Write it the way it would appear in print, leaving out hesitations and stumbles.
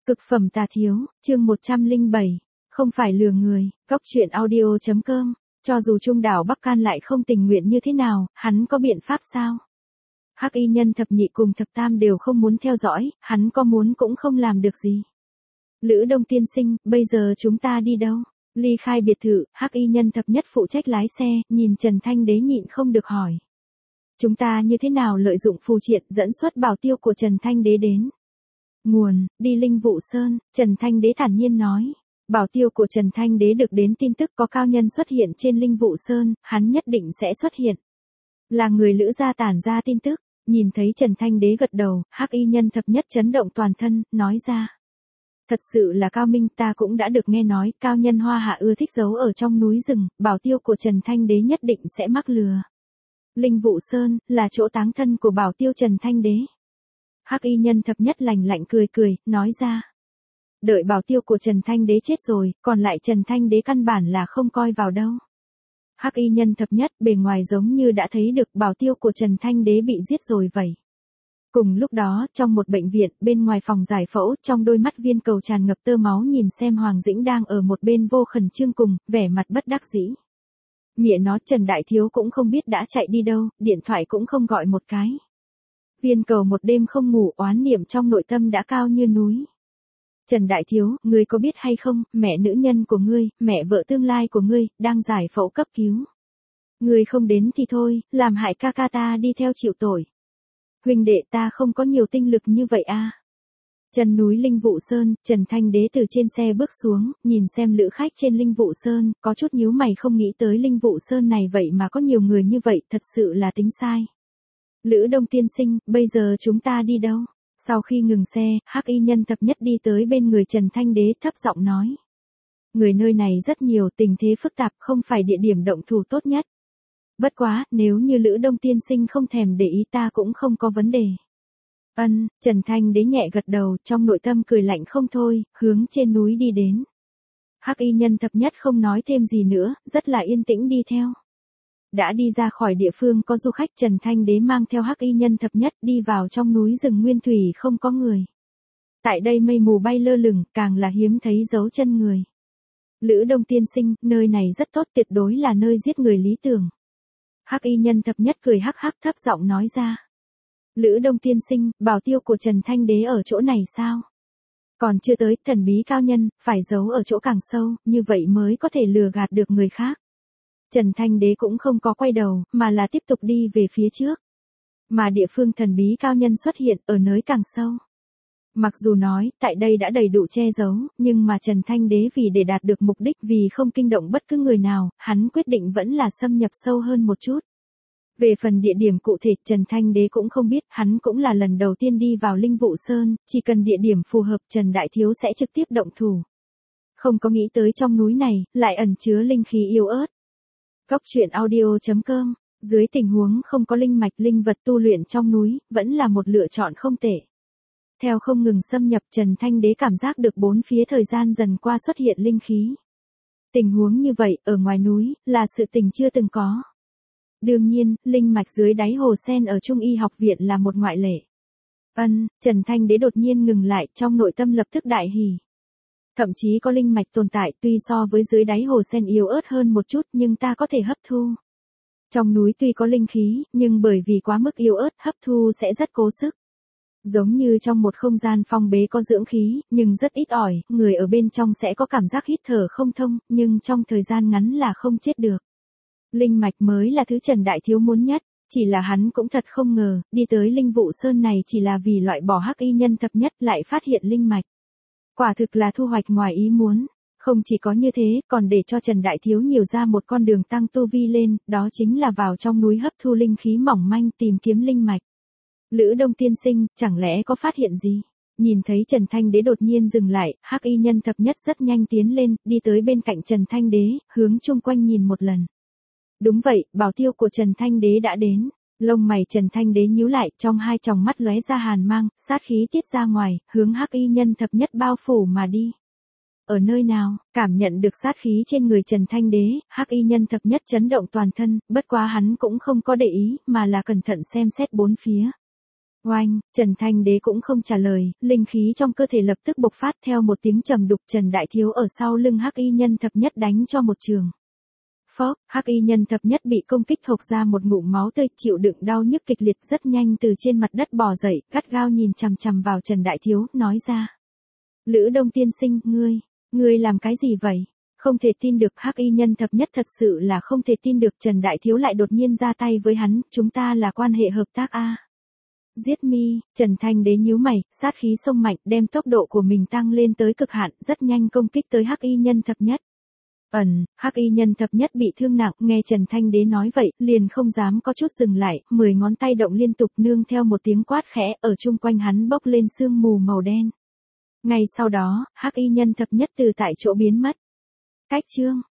Cực phẩm tà thiếu, chương 107. Không phải lừa người, Cóc truyện audio.com. Cho dù Trung đảo Bắc Can lại không tình nguyện như thế nào, hắn có biện pháp sao? Hắc y nhân thập nhị cùng thập tam đều không muốn theo dõi, hắn có muốn cũng không làm được gì. Lữ Đông tiên sinh, bây giờ chúng ta đi đâu? Ly khai biệt thự, Hắc y nhân thập nhất phụ trách lái xe, nhìn Trần Thanh Đế nhịn không được hỏi. Chúng ta như thế nào lợi dụng phù triện dẫn xuất bảo tiêu của Trần Thanh Đế đến? Nguồn, đi Linh Vụ Sơn, Trần Thanh Đế thản nhiên nói. Bảo tiêu của Trần Thanh Đế được đến tin tức có cao nhân xuất hiện trên Linh Vụ Sơn, hắn nhất định sẽ xuất hiện. Là người Lữ gia tản ra tin tức, nhìn thấy Trần Thanh Đế gật đầu, Hắc y nhân thập nhất chấn động toàn thân, nói ra. Thật sự là cao minh, ta cũng đã được nghe nói, cao nhân Hoa Hạ ưa thích giấu ở trong núi rừng, bảo tiêu của Trần Thanh Đế nhất định sẽ mắc lừa. Linh Vụ Sơn, là chỗ táng thân của bảo tiêu Trần Thanh Đế. Hắc y nhân thập nhất lạnh lạnh cười cười, nói ra. Đợi bảo tiêu của Trần Thanh Đế chết rồi, còn lại Trần Thanh Đế căn bản là không coi vào đâu. Hắc y nhân thập nhất bề ngoài giống như đã thấy được bảo tiêu của Trần Thanh Đế bị giết rồi vậy. Cùng lúc đó, trong một bệnh viện, bên ngoài phòng giải phẫu, trong đôi mắt viên cầu tràn ngập tơ máu nhìn xem Hoàng Dĩnh đang ở một bên vô khẩn trương cùng, vẻ mặt bất đắc dĩ. Mẹ nó Trần Đại Thiếu cũng không biết đã chạy đi đâu, điện thoại cũng không gọi một cái. Viên cầu một đêm không ngủ, oán niệm trong nội tâm đã cao như núi. Trần Đại Thiếu, ngươi có biết hay không, mẹ nữ nhân của ngươi, mẹ vợ tương lai của ngươi, đang giải phẫu cấp cứu. Ngươi không đến thì thôi, làm hại ca ca ta đi theo chịu tội. Huynh đệ ta không có nhiều tinh lực như vậy à. Chân núi Linh Vụ Sơn, Trần Thanh Đế từ trên xe bước xuống, nhìn xem lữ khách trên Linh Vụ Sơn, có chút nhíu mày không nghĩ tới Linh Vụ Sơn này vậy mà có nhiều người như vậy, thật sự là tính sai. Lữ Đông tiên sinh, bây giờ chúng ta đi đâu? Sau khi ngừng xe, Hắc y nhân thập nhất đi tới bên người Trần Thanh Đế thấp giọng nói. Người nơi này rất nhiều, tình thế phức tạp, không phải địa điểm động thủ tốt nhất. Bất quá, nếu như Lữ Đông tiên sinh không thèm để ý ta cũng không có vấn đề. Trần Thanh Đế nhẹ gật đầu, trong nội tâm cười lạnh không thôi, hướng trên núi đi đến. Hắc y nhân thập nhất không nói thêm gì nữa, rất là yên tĩnh đi theo. Đã đi ra khỏi địa phương có du khách, Trần Thanh Đế mang theo Hắc y nhân thập nhất đi vào trong núi rừng nguyên thủy không có người. Tại đây mây mù bay lơ lửng, càng là hiếm thấy dấu chân người. Lữ Đông tiên sinh, nơi này rất tốt, tuyệt đối là nơi giết người lý tưởng. Hắc y nhân thập nhất cười hắc hắc thấp giọng nói ra. Lữ Đông tiên sinh, bảo tiêu của Trần Thanh Đế ở chỗ này sao? Còn chưa tới, thần bí cao nhân, phải giấu ở chỗ càng sâu, như vậy mới có thể lừa gạt được người khác. Trần Thanh Đế cũng không có quay đầu, mà là tiếp tục đi về phía trước. Mà địa phương thần bí cao nhân xuất hiện ở nơi càng sâu. Mặc dù nói, tại đây đã đầy đủ che giấu, nhưng mà Trần Thanh Đế vì để đạt được mục đích vì không kinh động bất cứ người nào, hắn quyết định vẫn là xâm nhập sâu hơn một chút. Về phần địa điểm cụ thể, Trần Thanh Đế cũng không biết, hắn cũng là lần đầu tiên đi vào Linh Vụ Sơn, chỉ cần địa điểm phù hợp Trần Đại Thiếu sẽ trực tiếp động thủ. Không có nghĩ tới trong núi này, lại ẩn chứa linh khí yếu ớt. Cóc truyện audio.com, dưới tình huống không có linh mạch linh vật tu luyện trong núi, vẫn là một lựa chọn không tệ. Theo không ngừng xâm nhập, Trần Thanh Đế cảm giác được bốn phía thời gian dần qua xuất hiện linh khí. Tình huống như vậy, ở ngoài núi, là sự tình chưa từng có. Đương nhiên, linh mạch dưới đáy hồ sen ở Trung Y học viện là một ngoại lệ. Trần Thanh Đế đột nhiên ngừng lại, trong nội tâm lập tức đại hỉ. Thậm chí có linh mạch tồn tại, tuy so với dưới đáy hồ sen yếu ớt hơn một chút nhưng ta có thể hấp thu. Trong núi tuy có linh khí, nhưng bởi vì quá mức yếu ớt, hấp thu sẽ rất cố sức. Giống như trong một không gian phong bế có dưỡng khí, nhưng rất ít ỏi, người ở bên trong sẽ có cảm giác hít thở không thông, nhưng trong thời gian ngắn là không chết được. Linh mạch mới là thứ Trần Đại Thiếu muốn nhất, chỉ là hắn cũng thật không ngờ, đi tới Linh Vụ Sơn này chỉ là vì loại bỏ Hắc y nhân thập nhất lại phát hiện linh mạch. Quả thực là thu hoạch ngoài ý muốn, không chỉ có như thế, còn để cho Trần Đại Thiếu nhiều ra một con đường tăng tu vi lên, đó chính là vào trong núi hấp thu linh khí mỏng manh tìm kiếm linh mạch. Lữ Đông tiên sinh, chẳng lẽ có phát hiện gì? Nhìn thấy Trần Thanh Đế đột nhiên dừng lại, Hắc y nhân thập nhất rất nhanh tiến lên, đi tới bên cạnh Trần Thanh Đế, hướng chung quanh nhìn một lần. Đúng vậy, bảo tiêu của Trần Thanh Đế đã đến. Lông mày Trần Thanh Đế nhíu lại, trong hai tròng mắt lóe ra hàn mang, sát khí tiết ra ngoài, hướng Hắc y nhân thập nhất bao phủ mà đi. Ở nơi nào, cảm nhận được sát khí trên người Trần Thanh Đế, Hắc y nhân thập nhất chấn động toàn thân, bất quá hắn cũng không có để ý, mà là cẩn thận xem xét bốn phía. Oanh, Trần Thanh Đế cũng không trả lời, linh khí trong cơ thể lập tức bộc phát theo một tiếng trầm đục. Trần Đại Thiếu ở sau lưng Hắc Y Nhân Thập Nhất đánh cho một trường. Phốc, Hắc Y Nhân Thập Nhất bị công kích hộc ra một ngụm máu tươi, chịu đựng đau nhức kịch liệt rất nhanh từ trên mặt đất bò dậy, gắt gao nhìn chằm chằm vào Trần Đại Thiếu, nói ra. Lữ Đông tiên sinh, ngươi làm cái gì vậy? Không thể tin được. Hắc Y Nhân Thập Nhất thật sự là không thể tin được Trần Đại Thiếu lại đột nhiên ra tay với hắn, chúng ta là quan hệ hợp tác a. Giết mi, Trần Thanh Đế nhíu mày, sát khí xông mạnh, đem tốc độ của mình tăng lên tới cực hạn, rất nhanh công kích tới Hắc Y Nhân Thập Nhất. Hắc Y Nhân Thập Nhất bị thương nặng, nghe Trần Thanh Đế nói vậy, liền không dám có chút dừng lại, 10 ngón tay động liên tục nương theo một tiếng quát khẽ, ở chung quanh hắn bốc lên sương mù màu đen. Ngay sau đó, Hắc Y Nhân Thập Nhất từ tại chỗ biến mất. Cách chương